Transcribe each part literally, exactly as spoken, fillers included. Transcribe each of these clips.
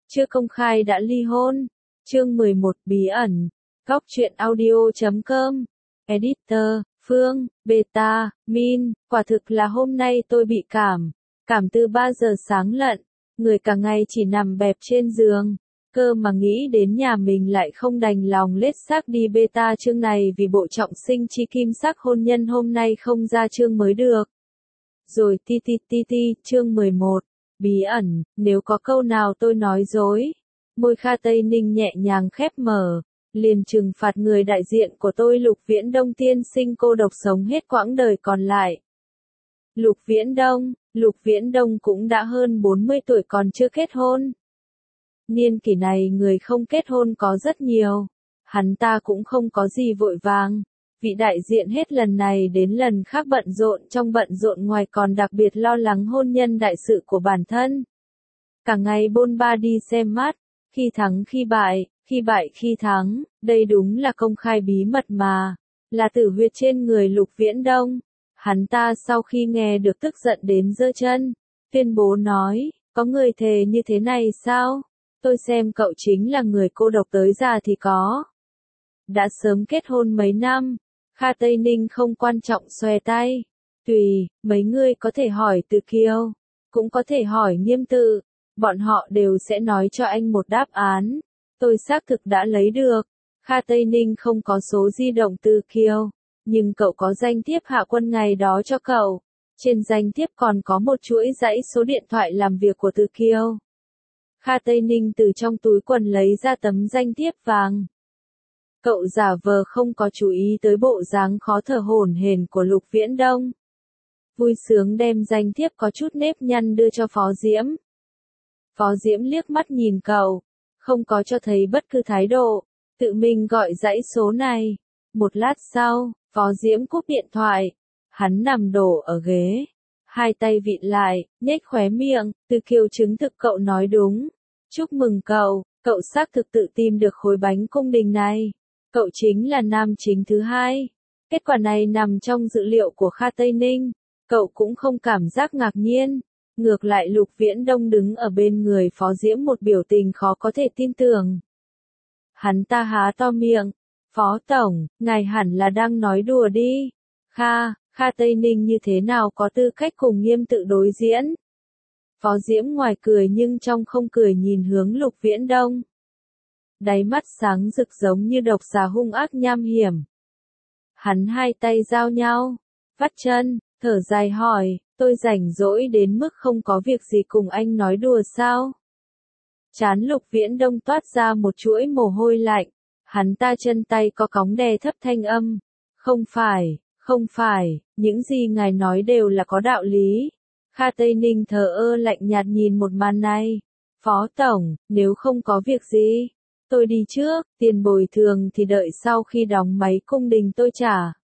chưa công khai đã ly hôn. Chương mười một bí ẩn. Góc truyện audio chấm com. Editor, Phương, Beta, Min, quả thực là hôm nay tôi bị cảm. Cảm từ ba giờ sáng lận, người cả ngày chỉ nằm bẹp trên giường. Cơ mà nghĩ đến nhà mình lại không đành lòng lết xác đi beta chương này vì bộ trọng sinh chi kim sắc hôn nhân hôm nay không ra chương mới được. Rồi ti ti ti ti, chương mười một. Bí ẩn, nếu có câu nào tôi nói dối. Môi Kha Tây Ninh nhẹ nhàng khép mở, liền trừng phạt người đại diện của tôi Lục Viễn Đông tiên sinh cô độc sống hết quãng đời còn lại. Lục Viễn Đông, Lục Viễn Đông cũng đã hơn bốn mươi tuổi còn chưa kết hôn. Niên kỷ này người không kết hôn có rất nhiều, hắn ta cũng không có gì vội vàng. Vị đại diện hết lần này đến lần khác bận rộn trong bận rộn ngoài còn đặc biệt lo lắng hôn nhân đại sự của bản thân. Cả ngày bôn ba đi xem mắt, khi thắng khi bại, khi bại khi thắng, đây đúng là công khai bí mật mà, là tử huyệt trên người Lục Viễn Đông. Hắn ta sau khi nghe được tức giận đến giơ chân, tuyên bố nói, có người thề như thế này sao? Tôi xem cậu chính là người cô độc tới già thì có. Đã sớm kết hôn mấy năm, Kha Tây Ninh không quan trọng xòe tay. Tùy, mấy người có thể hỏi Từ Kiều, cũng có thể hỏi Nghiêm Tự, bọn họ đều sẽ nói cho anh một đáp án. Tôi xác thực đã lấy được. Kha Tây Ninh không có số di động Từ Kiều, nhưng cậu có danh thiếp Hạ Quân ngày đó cho cậu. Trên danh thiếp còn có một chuỗi dãy số điện thoại làm việc của Từ Kiều. Kha Tây Ninh từ trong túi quần lấy ra tấm danh thiếp vàng. Cậu giả vờ không có chú ý tới bộ dáng khó thở hổn hển của Lục Viễn Đông. Vui sướng đem danh thiếp có chút nếp nhăn đưa cho Phó Diễm. Phó Diễm liếc mắt nhìn cậu, không có cho thấy bất cứ thái độ, tự mình gọi dãy số này. Một lát sau, Phó Diễm cúp điện thoại, hắn nằm đổ ở ghế, hai tay vịn lại, nhếch khóe miệng. Từ Kiều chứng thực cậu nói đúng. Chúc mừng cậu, cậu xác thực tự tìm được khối bánh cung đình này. Cậu chính là nam chính thứ hai. Kết quả này nằm trong dự liệu của Kha Tây Ninh. Cậu cũng không cảm giác ngạc nhiên. Ngược lại Lục Viễn Đông đứng ở bên người Phó Diễm một biểu tình khó có thể tin tưởng. Hắn ta há to miệng. Phó Tổng, ngài hẳn là đang nói đùa đi. Kha, Kha Tây Ninh như thế nào có tư cách cùng Nghiêm Tự đối diễn? Phó Diễm ngoài cười nhưng trong không cười nhìn hướng Lục Viễn Đông. Đáy mắt sáng rực giống như độc xà hung ác nham hiểm. Hắn hai tay giao nhau, vắt chân, thở dài hỏi, tôi rảnh rỗi đến mức không có việc gì cùng anh nói đùa sao? Trán Lục Viễn Đông toát ra một chuỗi mồ hôi lạnh, hắn ta chân tay có cóng đè thấp thanh âm. Không phải, không phải, những gì ngài nói đều là có đạo lý. Kha Tây Ninh thờ ơ lạnh nhạt nhìn một màn này. Phó Tổng, nếu không có việc gì, tôi đi trước, tiền bồi thường thì đợi sau khi đóng máy cung đình tôi trả.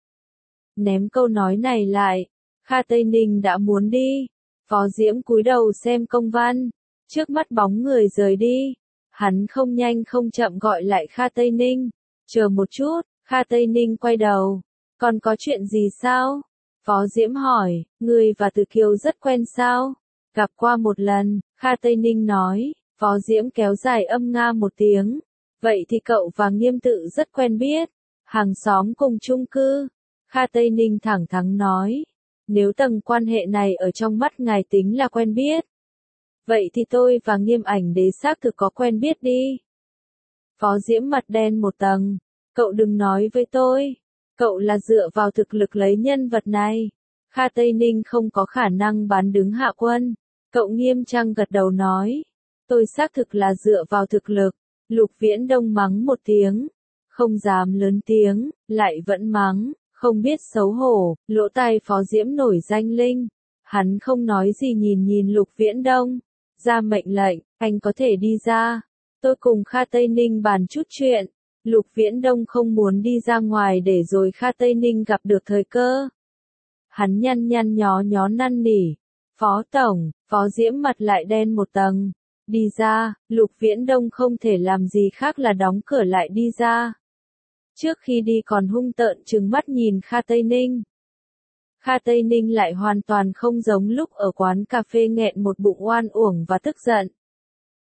Ném câu nói này lại, Kha Tây Ninh đã muốn đi. Phó Diễm cúi đầu xem công văn, trước mắt bóng người rời đi. Hắn không nhanh không chậm gọi lại Kha Tây Ninh. Chờ một chút, Kha Tây Ninh quay đầu. Còn có chuyện gì sao? Phó Diễm hỏi, người và Từ Kiều rất quen sao? Gặp qua một lần, Kha Tây Ninh nói. Phó Diễm kéo dài âm nga một tiếng. Vậy thì cậu và Nghiêm Tự rất quen biết. Hàng xóm cùng chung cư. Kha Tây Ninh thẳng thắn nói. Nếu tầng quan hệ này ở trong mắt ngài tính là quen biết. Vậy thì tôi và Nghiêm Ảnh Đế xác thực có quen biết đi. Phó Diễm mặt đen một tầng. Cậu đừng nói với tôi. Cậu là dựa vào thực lực lấy nhân vật này. Kha Tây Ninh không có khả năng bán đứng Hạ Quân. Cậu nghiêm trang gật đầu nói. Tôi xác thực là dựa vào thực lực. Lục Viễn Đông mắng một tiếng. Không dám lớn tiếng, lại vẫn mắng, không biết xấu hổ. Lỗ tai Phó Diễm nổi danh linh. Hắn không nói gì nhìn nhìn Lục Viễn Đông. Ra mệnh lệnh, anh có thể đi ra. Tôi cùng Kha Tây Ninh bàn chút chuyện. Lục Viễn Đông không muốn đi ra ngoài để rồi Kha Tây Ninh gặp được thời cơ. Hắn nhăn nhăn nhó nhó năn nỉ. Phó Tổng, Phó Diễm mặt lại đen một tầng. Đi ra, Lục Viễn Đông không thể làm gì khác là đóng cửa lại đi ra. Trước khi đi còn hung tợn trừng mắt nhìn Kha Tây Ninh. Kha Tây Ninh lại hoàn toàn không giống lúc ở quán cà phê nghẹn một bụng oan uổng và tức giận.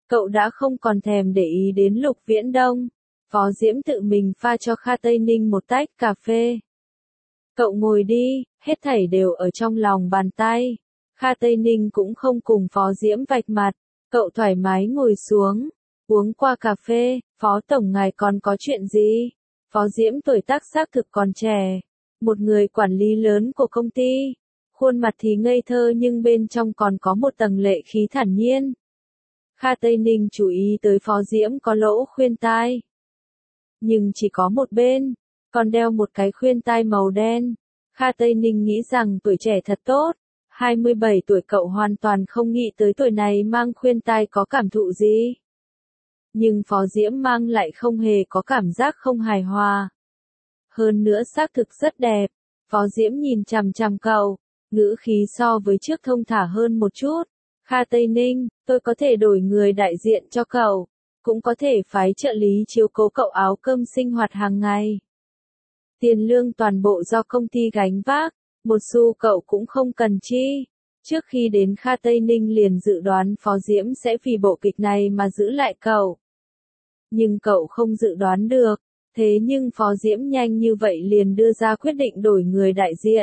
Cậu đã không còn thèm để ý đến Lục Viễn Đông. Phó Diễm tự mình pha cho Kha Tây Ninh một tách cà phê. Cậu ngồi đi, hết thảy đều ở trong lòng bàn tay. Kha Tây Ninh cũng không cùng Phó Diễm vạch mặt. Cậu thoải mái ngồi xuống, uống qua cà phê. Phó Tổng ngài còn có chuyện gì? Phó Diễm tuổi tác xác thực còn trẻ. Một người quản lý lớn của công ty. Khuôn mặt thì ngây thơ nhưng bên trong còn có một tầng lệ khí thản nhiên. Kha Tây Ninh chú ý tới Phó Diễm có lỗ khuyên tai. Nhưng chỉ có một bên, còn đeo một cái khuyên tai màu đen. Kha Tây Ninh nghĩ rằng tuổi trẻ thật tốt. hai mươi bảy tuổi cậu hoàn toàn không nghĩ tới tuổi này mang khuyên tai có cảm thụ gì. Nhưng Phó Diễm mang lại không hề có cảm giác không hài hòa. Hơn nữa xác thực rất đẹp. Phó Diễm nhìn chằm chằm cậu, ngữ khí so với trước thông thả hơn một chút. Kha Tây Ninh, tôi có thể đổi người đại diện cho cậu, cũng có thể phái trợ lý chiếu cố cậu áo cơm sinh hoạt hàng ngày. Tiền lương toàn bộ do công ty gánh vác, một xu cậu cũng không cần chi. Trước khi đến Kha Tây Ninh liền dự đoán Phó Diễm sẽ vì bộ kịch này mà giữ lại cậu. Nhưng cậu không dự đoán được, thế nhưng Phó Diễm nhanh như vậy liền đưa ra quyết định đổi người đại diện.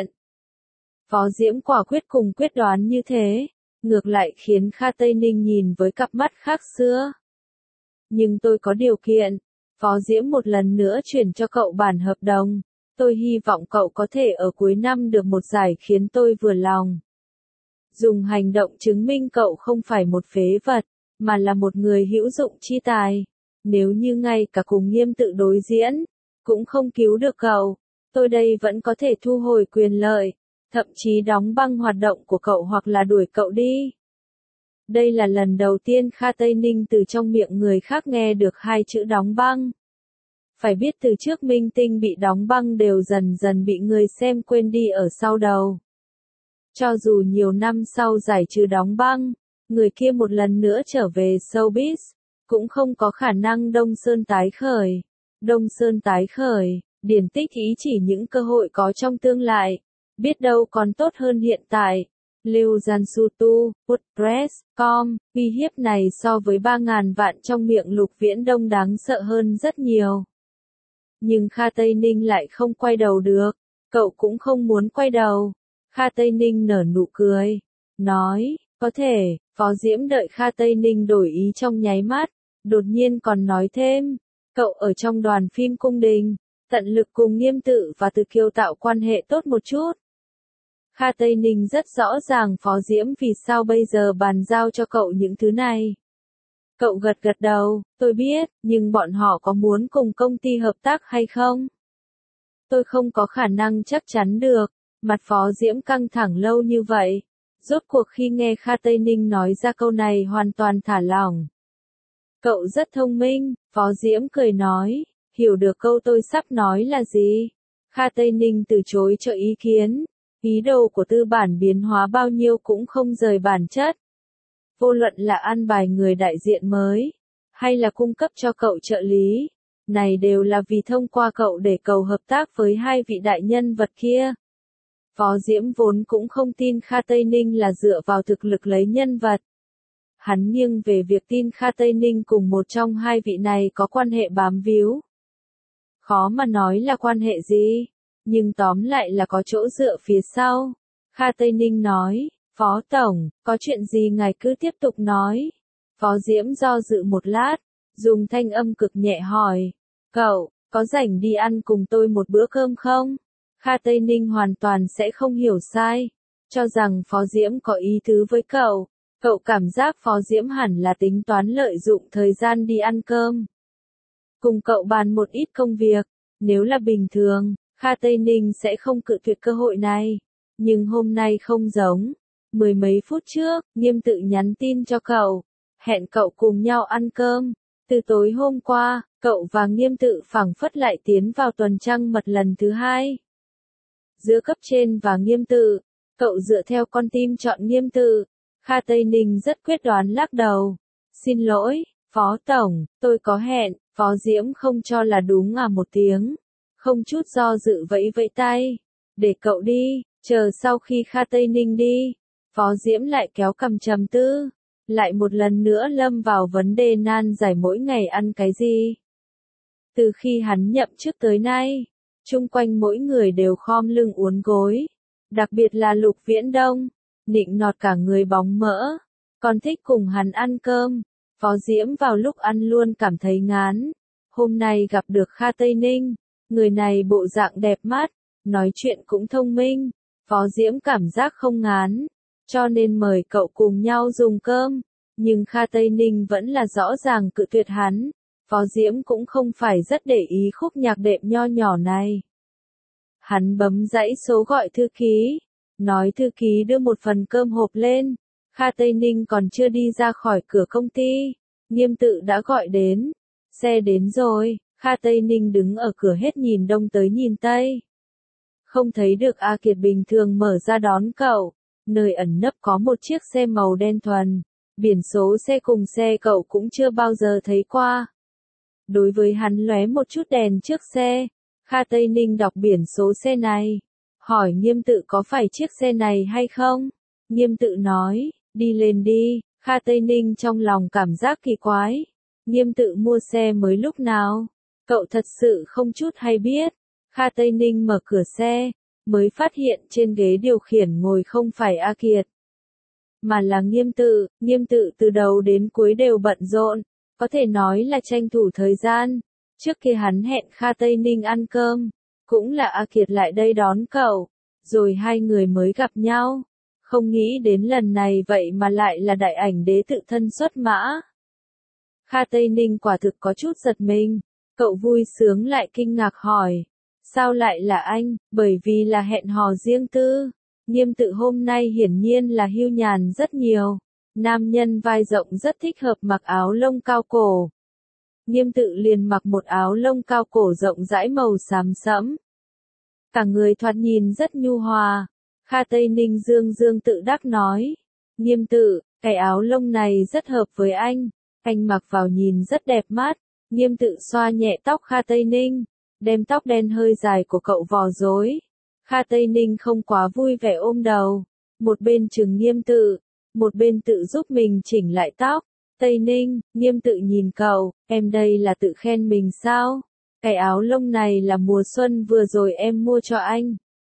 Phó Diễm quả quyết cùng quyết đoán như thế, ngược lại khiến Kha Tây Ninh nhìn với cặp mắt khác xưa. Nhưng tôi có điều kiện, Phó Diễm một lần nữa chuyển cho cậu bản hợp đồng, tôi hy vọng cậu có thể ở cuối năm được một giải khiến tôi vừa lòng. Dùng hành động chứng minh cậu không phải một phế vật, mà là một người hữu dụng chi tài. Nếu như ngay cả cùng Nghiêm tự đối diễn, cũng không cứu được cậu, tôi đây vẫn có thể thu hồi quyền lợi, thậm chí đóng băng hoạt động của cậu hoặc là đuổi cậu đi. Đây là lần đầu tiên Kha Tây Ninh từ trong miệng người khác nghe được hai chữ đóng băng. Phải biết từ trước minh tinh bị đóng băng đều dần dần bị người xem quên đi ở sau đầu. Cho dù nhiều năm sau giải trừ đóng băng, người kia một lần nữa trở về showbiz, cũng không có khả năng Đông Sơn tái khởi. Đông Sơn tái khởi, điển tích ý chỉ những cơ hội có trong tương lai, biết đâu còn tốt hơn hiện tại. Lưu Jansutu, WordPress chấm com, uy hiếp này so với ba ngàn vạn trong miệng Lục Viễn Đông đáng sợ hơn rất nhiều. Nhưng Kha Tây Ninh lại không quay đầu được, cậu cũng không muốn quay đầu. Kha Tây Ninh nở nụ cười, nói, có thể. Phó Diễm đợi Kha Tây Ninh đổi ý trong nháy mắt, đột nhiên còn nói thêm, cậu ở trong đoàn phim cung đình, tận lực cùng Nghiêm tự và Từ Kiều tạo quan hệ tốt một chút. Kha Tây Ninh rất rõ ràng Phó Diễm vì sao bây giờ bàn giao cho cậu những thứ này. Cậu gật gật đầu, tôi biết, nhưng bọn họ có muốn cùng công ty hợp tác hay không? Tôi không có khả năng chắc chắn được. Mặt Phó Diễm căng thẳng lâu như vậy. Rốt cuộc khi nghe Kha Tây Ninh nói ra câu này hoàn toàn thả lỏng. Cậu rất thông minh, Phó Diễm cười nói, hiểu được câu tôi sắp nói là gì. Kha Tây Ninh từ chối cho ý kiến. Ý đồ của tư bản biến hóa bao nhiêu cũng không rời bản chất. Vô luận là ăn bài người đại diện mới, hay là cung cấp cho cậu trợ lý, này đều là vì thông qua cậu để cầu hợp tác với hai vị đại nhân vật kia. Phó Diễm vốn cũng không tin Kha Tây Ninh là dựa vào thực lực lấy nhân vật. Hắn nghiêng về việc tin Kha Tây Ninh cùng một trong hai vị này có quan hệ bám víu. Khó mà nói là quan hệ gì, nhưng tóm lại là có chỗ dựa phía sau. Kha Tây Ninh nói, Phó Tổng, có chuyện gì ngài cứ tiếp tục nói. Phó Diễm do dự một lát, dùng thanh âm cực nhẹ hỏi, cậu, có rảnh đi ăn cùng tôi một bữa cơm không? Kha Tây Ninh hoàn toàn sẽ không hiểu sai, cho rằng Phó Diễm có ý tứ với cậu. Cậu cảm giác Phó Diễm hẳn là tính toán lợi dụng thời gian đi ăn cơm. Cùng cậu bàn một ít công việc, nếu là bình thường, Kha Tây Ninh sẽ không cự tuyệt cơ hội này. Nhưng hôm nay không giống. Mười mấy phút trước, Nghiêm tự nhắn tin cho cậu, hẹn cậu cùng nhau ăn cơm. Từ tối hôm qua, cậu và Nghiêm tự phảng phất lại tiến vào tuần trăng mật lần thứ hai. Giữa cấp trên và Nghiêm tự, cậu dựa theo con tim chọn Nghiêm tự. Kha Tây Ninh rất quyết đoán lắc đầu. Xin lỗi, Phó Tổng, tôi có hẹn. Phó Diễm không cho là đúng à một tiếng. Không chút do dự vẫy vẫy tay. Để cậu đi, chờ sau khi Kha Tây Ninh đi. Phó Diễm lại kéo cằm trầm tư. lại một lần nữa lâm vào vấn đề nan giải mỗi ngày ăn cái gì. Từ khi hắn nhậm chức tới nay, chung quanh mỗi người đều khom lưng uốn gối, đặc biệt là Lục Viễn Đông, nịnh nọt cả người bóng mỡ, còn thích cùng hắn ăn cơm. Phó Diễm vào lúc ăn luôn cảm thấy ngán, hôm nay gặp được Kha Tây Ninh, người này bộ dạng đẹp mắt, nói chuyện cũng thông minh, Phó Diễm cảm giác không ngán, cho nên mời cậu cùng nhau dùng cơm, nhưng Kha Tây Ninh vẫn là rõ ràng cự tuyệt hắn, Phó Diễm cũng không phải rất để ý khúc nhạc đệm nho nhỏ này. Hắn bấm dãy số gọi thư ký, nói thư ký đưa một phần cơm hộp lên. Kha Tây Ninh còn chưa đi ra khỏi cửa công ty, Nghiêm Tự đã gọi đến. Xe đến rồi, Kha Tây Ninh đứng ở cửa hết nhìn đông tới nhìn tây. Không thấy được A Kiệt bình thường mở ra đón cậu, nơi ẩn nấp có một chiếc xe màu đen thuần, biển số xe cùng xe cậu cũng chưa bao giờ thấy qua. Đối với hắn lóe một chút đèn trước xe, Kha Tây Ninh đọc biển số xe này, hỏi Nghiêm Tự có phải chiếc xe này hay không? Nghiêm Tự nói, đi lên đi. Kha Tây Ninh trong lòng cảm giác kỳ quái. Nghiêm Tự mua xe mới lúc nào? Cậu thật sự không chút hay biết. Kha Tây Ninh mở cửa xe, mới phát hiện trên ghế điều khiển ngồi không phải A Kiệt, mà là Nghiêm Tự. Nghiêm Tự từ đầu đến cuối đều bận rộn, có thể nói là tranh thủ thời gian. Trước kia hắn hẹn Kha Tây Ninh ăn cơm, cũng là A Kiệt lại đây đón cậu, rồi hai người mới gặp nhau. Không nghĩ đến lần này vậy mà lại là đại ảnh đế tự thân xuất mã. Kha Tây Ninh quả thực có chút giật mình, cậu vui sướng lại kinh ngạc hỏi, sao lại là anh? Bởi vì là hẹn hò riêng tư. Nghiêm Tự hôm nay hiển nhiên là hưu nhàn rất nhiều, nam nhân vai rộng rất thích hợp mặc áo lông cao cổ. Nghiêm Tự liền mặc một áo lông cao cổ rộng rãi màu xám sẫm, cả người thoạt nhìn rất nhu hòa. Kha Tây Ninh dương dương tự đắc nói, Nghiêm Tự, cái áo lông này rất hợp với anh, anh mặc vào nhìn rất đẹp mắt. Nghiêm Tự xoa nhẹ tóc Kha Tây Ninh, đem tóc đen hơi dài của cậu vò rối. Kha Tây Ninh không quá vui vẻ ôm đầu, một bên trừng Nghiêm Tự, một bên tự giúp mình chỉnh lại tóc. Tây Ninh, Nghiêm Tự nhìn cậu, em đây là tự khen mình sao? Cái áo lông này là mùa xuân vừa rồi em mua cho anh.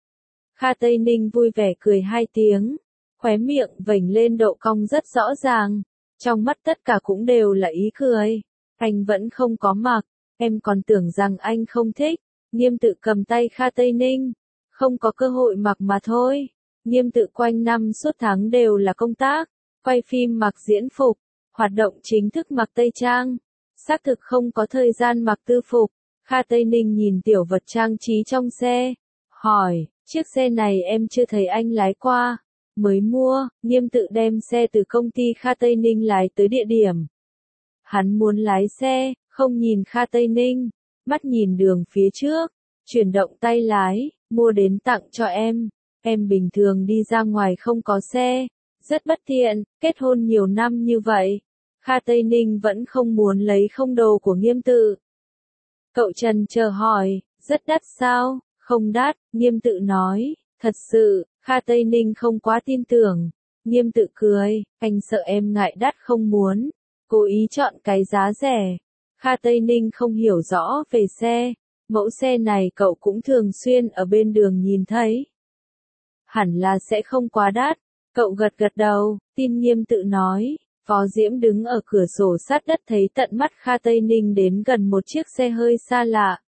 Kha Tây Ninh vui vẻ cười hai tiếng, khóe miệng vểnh lên độ cong rất rõ ràng, trong mắt tất cả cũng đều là ý cười. Anh vẫn không có mặc, em còn tưởng rằng anh không thích. Nghiêm Tự cầm tay Kha Tây Ninh, không có cơ hội mặc mà thôi. Nghiêm Tự quanh năm suốt tháng đều là công tác, quay phim mặc diễn phục, hoạt động chính thức mặc tây trang, xác thực không có thời gian mặc tư phục. Kha Tây Ninh nhìn tiểu vật trang trí trong xe, hỏi, chiếc xe này em chưa thấy anh lái qua, mới mua. Nghiêm Tự đem xe từ công ty Kha Tây Ninh lái tới địa điểm. Hắn muốn lái xe, không nhìn Kha Tây Ninh, mắt nhìn đường phía trước, chuyển động tay lái, mua đến tặng cho em. Em bình thường đi ra ngoài không có xe, rất bất tiện, kết hôn nhiều năm như vậy. Kha Tây Ninh vẫn không muốn lấy không đồ của Nghiêm Tự. Cậu trần chờ hỏi, rất đắt sao? Không đắt, Nghiêm Tự nói, thật sự. Kha Tây Ninh không quá tin tưởng. Nghiêm Tự cười, anh sợ em ngại đắt không muốn, cố ý chọn cái giá rẻ. Kha Tây Ninh không hiểu rõ về xe, mẫu xe này cậu cũng thường xuyên ở bên đường nhìn thấy. Hẳn là sẽ không quá đắt. Cậu gật gật đầu, tin Nghiêm Tự nói. Phó Diễm đứng ở cửa sổ sát đất thấy tận mắt Kha Tây Ninh đến gần một chiếc xe hơi xa lạ.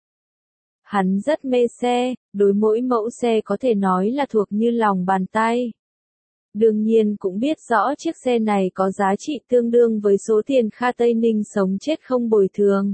Hắn rất mê xe, đối mỗi mẫu xe có thể nói là thuộc như lòng bàn tay. Đương nhiên cũng biết rõ chiếc xe này có giá trị tương đương với số tiền Kha Tây Ninh sống chết không bồi thường.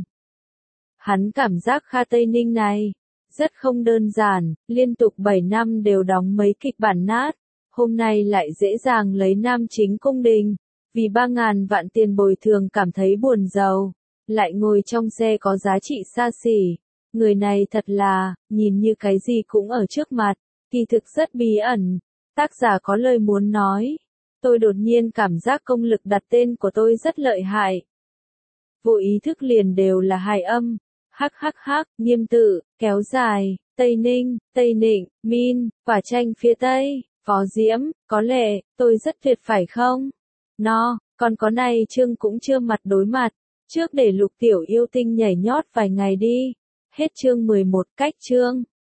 Hắn cảm giác Kha Tây Ninh này rất không đơn giản, liên tục bảy năm đều đóng mấy kịch bản nát, hôm nay lại dễ dàng lấy nam chính cung đình, vì ba ngàn vạn tiền bồi thường cảm thấy buồn giàu, lại ngồi trong xe có giá trị xa xỉ. Người này thật là, nhìn như cái gì cũng ở trước mặt, kỳ thực rất bí ẩn. Tác giả có lời muốn nói. Tôi đột nhiên cảm giác công lực đặt tên của tôi rất lợi hại. Vô ý thức liền đều là hài âm. Hắc hắc hắc, Nghiêm Tự, kéo dài, Tây Ninh, Tây Nịnh, Min, quả chanh phía Tây, Phó Diễm, có lẽ, tôi rất tuyệt phải không? No, Còn có này chương cũng chưa mặt đối mặt, trước để Lục Tiểu Yêu Tinh nhảy nhót vài ngày đi. Hết chương mười một, cách chương.